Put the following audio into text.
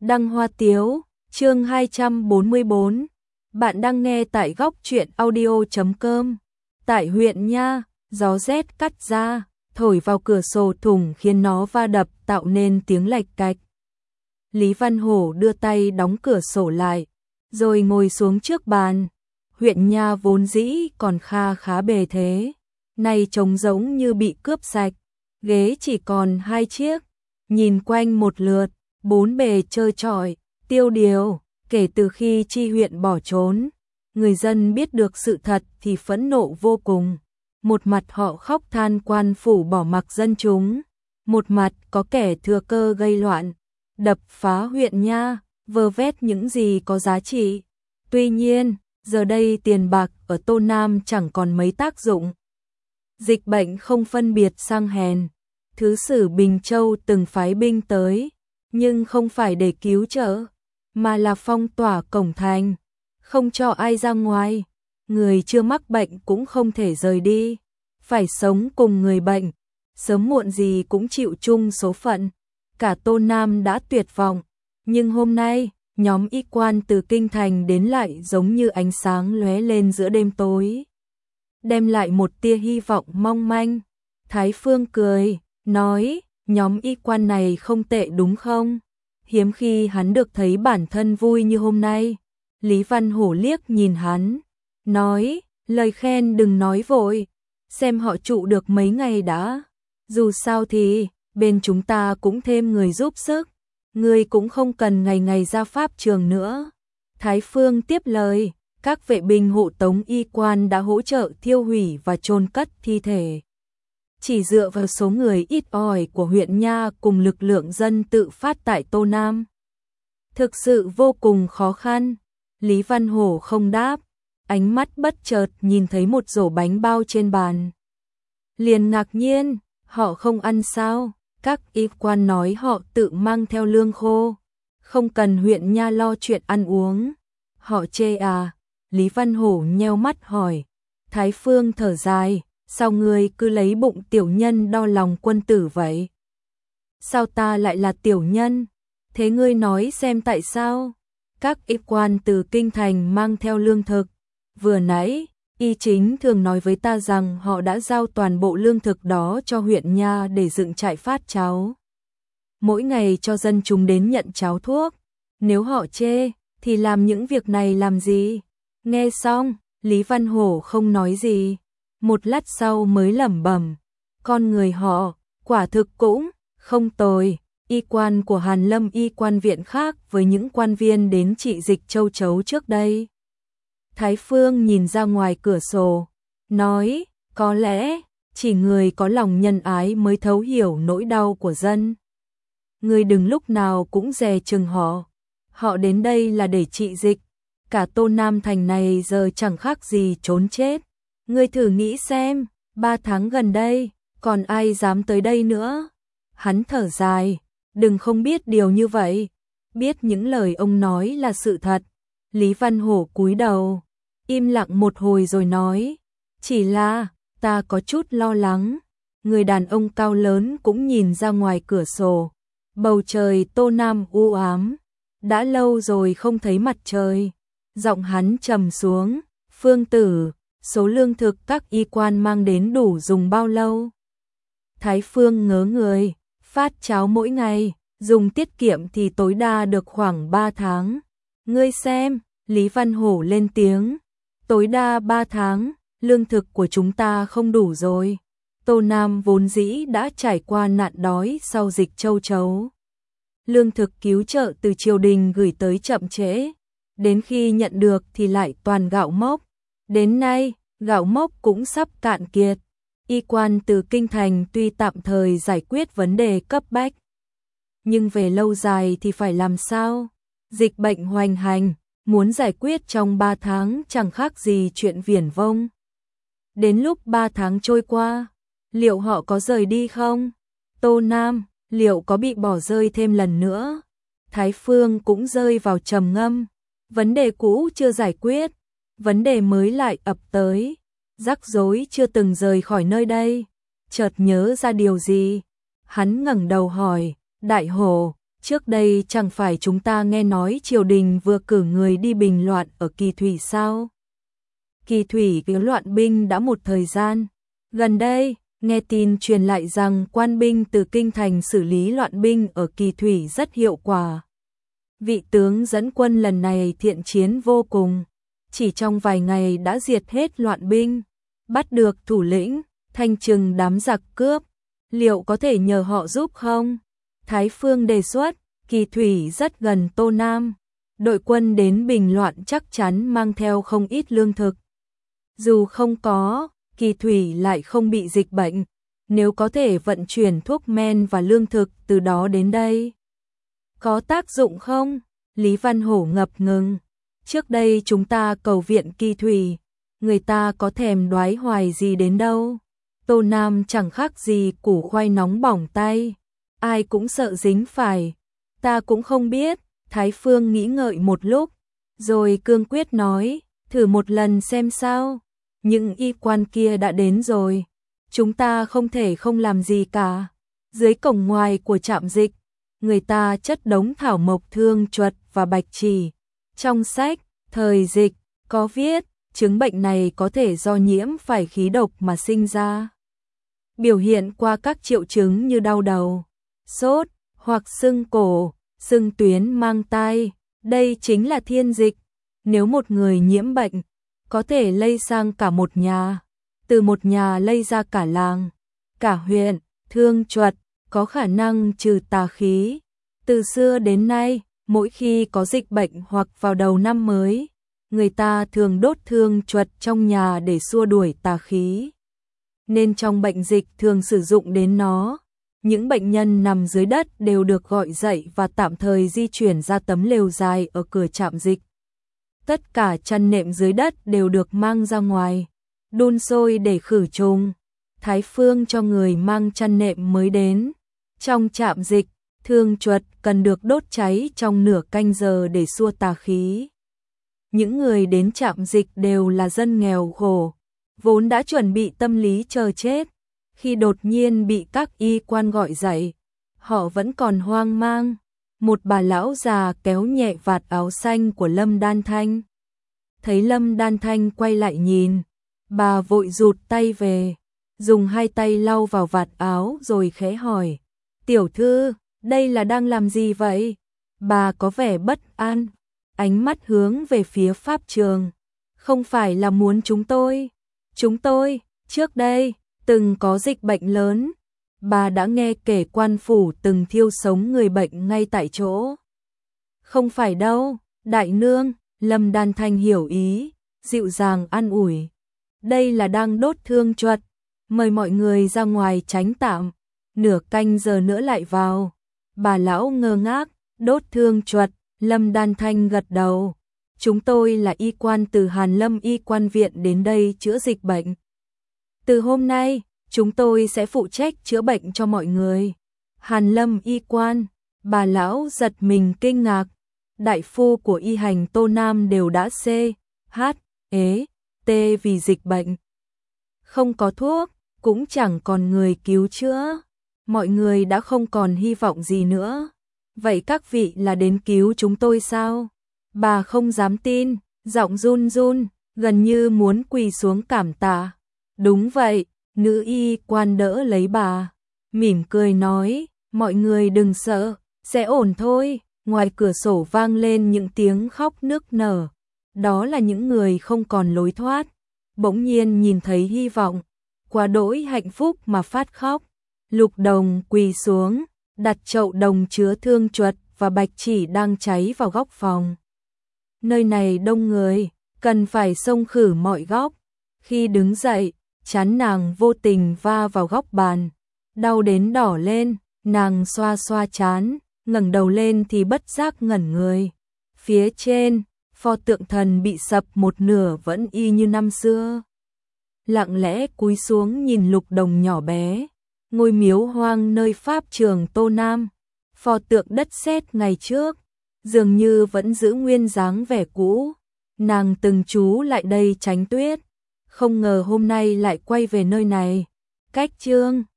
Đăng Hoa Tiếu, chương 244. Bạn đang nghe tại góc truyện audio.com. Tại huyện Nha, gió rét cắt ra, thổi vào cửa sổ thủng khiến nó va đập tạo nên tiếng lạch cạch. Lý Văn Hổ đưa tay đóng cửa sổ lại, rồi ngồi xuống trước bàn. Huyện Nha vốn dĩ còn khá bề thế, nay trống rỗng như bị cướp sạch, ghế chỉ còn 2 chiếc. Nhìn quanh một lượt, bốn bề trơ trọi, tiêu điều. Kể từ khi Chi huyện bỏ trốn, người dân biết được sự thật thì phẫn nộ vô cùng. Một mặt họ khóc than quan phủ bỏ mặc dân chúng, một mặt có kẻ thừa cơ gây loạn, đập phá huyện Nha, vơ vét những gì có giá trị. Tuy nhiên, giờ đây tiền bạc ở Tô Nam chẳng còn mấy tác dụng. Dịch bệnh không phân biệt sang hèn. Thứ sử Bình Châu từng phái binh tới, nhưng không phải để cứu trợ, mà là phong tỏa cổng thành, không cho ai ra ngoài. Người chưa mắc bệnh cũng không thể rời đi, phải sống cùng người bệnh, sớm muộn gì cũng chịu chung số phận. Cả Tô Nam đã tuyệt vọng, nhưng hôm nay, nhóm y quan từ kinh thành đến lại giống như ánh sáng lóe lên giữa đêm tối, đem lại một tia hy vọng mong manh. Thái Phương cười, nói, nhóm y quan này không tệ đúng không? Hiếm khi hắn được thấy bản thân vui như hôm nay. Lý Văn Hổ liếc nhìn hắn, nói, lời khen đừng nói vội, xem họ trụ được mấy ngày đã. Dù sao thì, bên chúng ta cũng thêm người giúp sức, người cũng không cần ngày ngày ra pháp trường nữa. Thái Phương tiếp lời, các vệ binh hộ tống y quan đã hỗ trợ thiêu hủy và chôn cất thi thể. Chỉ dựa vào số người ít ỏi của huyện Nha cùng lực lượng dân tự phát tại Tô Nam, thực sự vô cùng khó khăn. Lý Văn Hổ không đáp, ánh mắt bất chợt nhìn thấy một rổ bánh bao trên bàn. Liền ngạc nhiên, họ không ăn sao? Các y quan nói họ tự mang theo lương khô, không cần huyện Nha lo chuyện ăn uống. Họ chê à? Lý Văn Hổ nheo mắt hỏi. Thái Phương thở dài, sao ngươi cứ lấy bụng tiểu nhân đo lòng quân tử vậy? Sao ta lại là tiểu nhân? Thế ngươi nói xem tại sao? Các y quan từ kinh thành mang theo lương thực. Vừa nãy, y chính thường nói với ta rằng họ đã giao toàn bộ lương thực đó cho huyện Nha để dựng trại phát cháo. Mỗi ngày cho dân chúng đến nhận cháo thuốc. Nếu họ chê, thì làm những việc này làm gì? Nghe xong, Lý Văn Hổ không nói gì. Một lát sau mới lẩm bẩm, con người họ, quả thực cũng không tồi. Y quan của Hàn Lâm y quan viện khác với những quan viên đến trị dịch châu chấu trước đây. Thái Phương nhìn ra ngoài cửa sổ, nói, có lẽ, chỉ người có lòng nhân ái mới thấu hiểu nỗi đau của dân. Người đừng lúc nào cũng dè chừng họ. Họ đến đây là để trị dịch. Cả Tô Nam thành này giờ chẳng khác gì trốn chết. Ngươi thử nghĩ xem, 3 tháng gần đây, còn ai dám tới đây nữa? Hắn thở dài, đừng không biết điều như vậy. Biết những lời ông nói là sự thật. Lý Văn Hổ cúi đầu, im lặng một hồi rồi nói, chỉ là, ta có chút lo lắng. Người đàn ông cao lớn cũng nhìn ra ngoài cửa sổ. Bầu trời Tô Nam u ám, đã lâu rồi không thấy mặt trời. Giọng hắn trầm xuống, Phương tử, số lương thực các y quan mang đến đủ dùng bao lâu? Thái Phương ngớ người, phát cháo mỗi ngày, dùng tiết kiệm thì tối đa được khoảng 3 tháng. Ngươi xem, Lý Văn Hổ lên tiếng, tối đa 3 tháng, lương thực của chúng ta không đủ rồi. Tô Nam vốn dĩ đã trải qua nạn đói sau dịch châu chấu. Lương thực cứu trợ từ triều đình gửi tới chậm trễ, đến khi nhận được thì lại toàn gạo mốc. Đến nay, gạo mốc cũng sắp cạn kiệt. Y quan từ kinh thành tuy tạm thời giải quyết vấn đề cấp bách, nhưng về lâu dài thì phải làm sao? Dịch bệnh hoành hành, muốn giải quyết trong 3 tháng chẳng khác gì chuyện viển vông. Đến lúc 3 tháng trôi qua, liệu họ có rời đi không? Tô Nam, liệu có bị bỏ rơi thêm lần nữa? Thái Phương cũng rơi vào trầm ngâm. Vấn đề cũ chưa giải quyết, vấn đề mới lại ập tới. Rắc rối chưa từng rời khỏi nơi đây. Chợt nhớ ra điều gì, hắn ngẩng đầu hỏi, Đại Hổ, trước đây chẳng phải chúng ta nghe nói triều đình vừa cử người đi bình loạn ở Kỳ Thủy sao? Kỳ Thủy cứ loạn binh đã một thời gian. Gần đây, nghe tin truyền lại rằng quan binh từ kinh thành xử lý loạn binh ở Kỳ Thủy rất hiệu quả. Vị tướng dẫn quân lần này thiện chiến vô cùng, chỉ trong vài ngày đã diệt hết loạn binh, bắt được thủ lĩnh, thanh trừng đám giặc cướp. Liệu có thể nhờ họ giúp không? Thái Phương đề xuất, Kỳ Thủy rất gần Tô Nam, đội quân đến bình loạn chắc chắn mang theo không ít lương thực. Dù không có, Kỳ Thủy lại không bị dịch bệnh, nếu có thể vận chuyển thuốc men và lương thực từ đó đến đây. Có tác dụng không? Lý Văn Hổ ngập ngừng. Trước đây chúng ta cầu viện Kỳ Thủy, người ta có thèm đoái hoài gì đến đâu. Tô Nam chẳng khác gì củ khoai nóng bỏng tay, ai cũng sợ dính phải. Ta cũng không biết. Thái Phương nghĩ ngợi một lúc, rồi cương quyết nói, thử một lần xem sao. Những y quan kia đã đến rồi, chúng ta không thể không làm gì cả. Dưới cổng ngoài của trạm dịch, người ta chất đống thảo mộc thương chuột và bạch chỉ. Trong sách, thời dịch, có viết, chứng bệnh này có thể do nhiễm phải khí độc mà sinh ra. Biểu hiện qua các triệu chứng như đau đầu, sốt, hoặc sưng cổ, sưng tuyến mang tai. Đây chính là thiên dịch. Nếu một người nhiễm bệnh, có thể lây sang cả một nhà, từ một nhà lây ra cả làng, cả huyện. Thương chuột có khả năng trừ tà khí. Từ xưa đến nay, mỗi khi có dịch bệnh hoặc vào đầu năm mới, người ta thường đốt thương chuột trong nhà để xua đuổi tà khí. Nên trong bệnh dịch thường sử dụng đến nó. Những bệnh nhân nằm dưới đất đều được gọi dậy và tạm thời di chuyển ra tấm lều dài ở cửa trạm dịch. Tất cả chăn nệm dưới đất đều được mang ra ngoài, đun sôi để khử trùng. Thái Phương cho người mang chăn nệm mới đến. Trong trạm dịch, thương chuột cần được đốt cháy trong nửa canh giờ để xua tà khí. Những người đến trạm dịch đều là dân nghèo khổ, vốn đã chuẩn bị tâm lý chờ chết. Khi đột nhiên bị các y quan gọi dậy, họ vẫn còn hoang mang. Một bà lão già kéo nhẹ vạt áo xanh của Lâm Đan Thanh. Thấy Lâm Đan Thanh quay lại nhìn, bà vội rụt tay về, dùng hai tay lau vào vạt áo rồi khẽ hỏi, tiểu thư, đây là đang làm gì vậy? Bà có vẻ bất an, ánh mắt hướng về phía pháp trường. Không phải là muốn chúng tôi, trước đây, từng có dịch bệnh lớn. Bà đã nghe kể quan phủ từng thiêu sống người bệnh ngay tại chỗ. Không phải đâu, đại nương. Lâm Đan Thanh hiểu ý, dịu dàng an ủi. Đây là đang đốt thương chuột, mời mọi người ra ngoài tránh tạm, nửa canh giờ nữa lại vào. Bà lão ngơ ngác, đốt thương chuột. Lâm Đan Thanh gật đầu. Chúng tôi là y quan từ Hàn Lâm Y Quan Viện đến đây chữa dịch bệnh. Từ hôm nay, chúng tôi sẽ phụ trách chữa bệnh cho mọi người. Hàn Lâm Y Quan, bà lão giật mình kinh ngạc. Đại phu của y hành Tô Nam đều đã CHT vì dịch bệnh. Không có thuốc, cũng chẳng còn người cứu chữa. Mọi người đã không còn hy vọng gì nữa. Vậy các vị là đến cứu chúng tôi sao? Bà không dám tin, giọng run run, gần như muốn quỳ xuống cảm tạ. Đúng vậy, nữ y quan đỡ lấy bà, mỉm cười nói, mọi người đừng sợ, sẽ ổn thôi. Ngoài cửa sổ vang lên những tiếng khóc nức nở, đó là những người không còn lối thoát, bỗng nhiên nhìn thấy hy vọng, quá đỗi hạnh phúc mà phát khóc. Lục Đồng quỳ xuống, đặt chậu đồng chứa thương chuột và bạch chỉ đang cháy vào góc phòng. Nơi này đông người, cần phải xông khử mọi góc. Khi đứng dậy, trán nàng vô tình va vào góc bàn, đau đến đỏ lên, nàng xoa xoa trán, ngẩng đầu lên thì bất giác ngẩn người. Phía trên, pho tượng thần bị sập một nửa vẫn y như năm xưa. Lặng lẽ cúi xuống nhìn Lục Đồng nhỏ bé, ngôi miếu hoang nơi pháp trường Tô Nam, pho tượng đất sét ngày trước, dường như vẫn giữ nguyên dáng vẻ cũ. Nàng từng trú lại đây tránh tuyết, không ngờ hôm nay lại quay về nơi này. Cách chương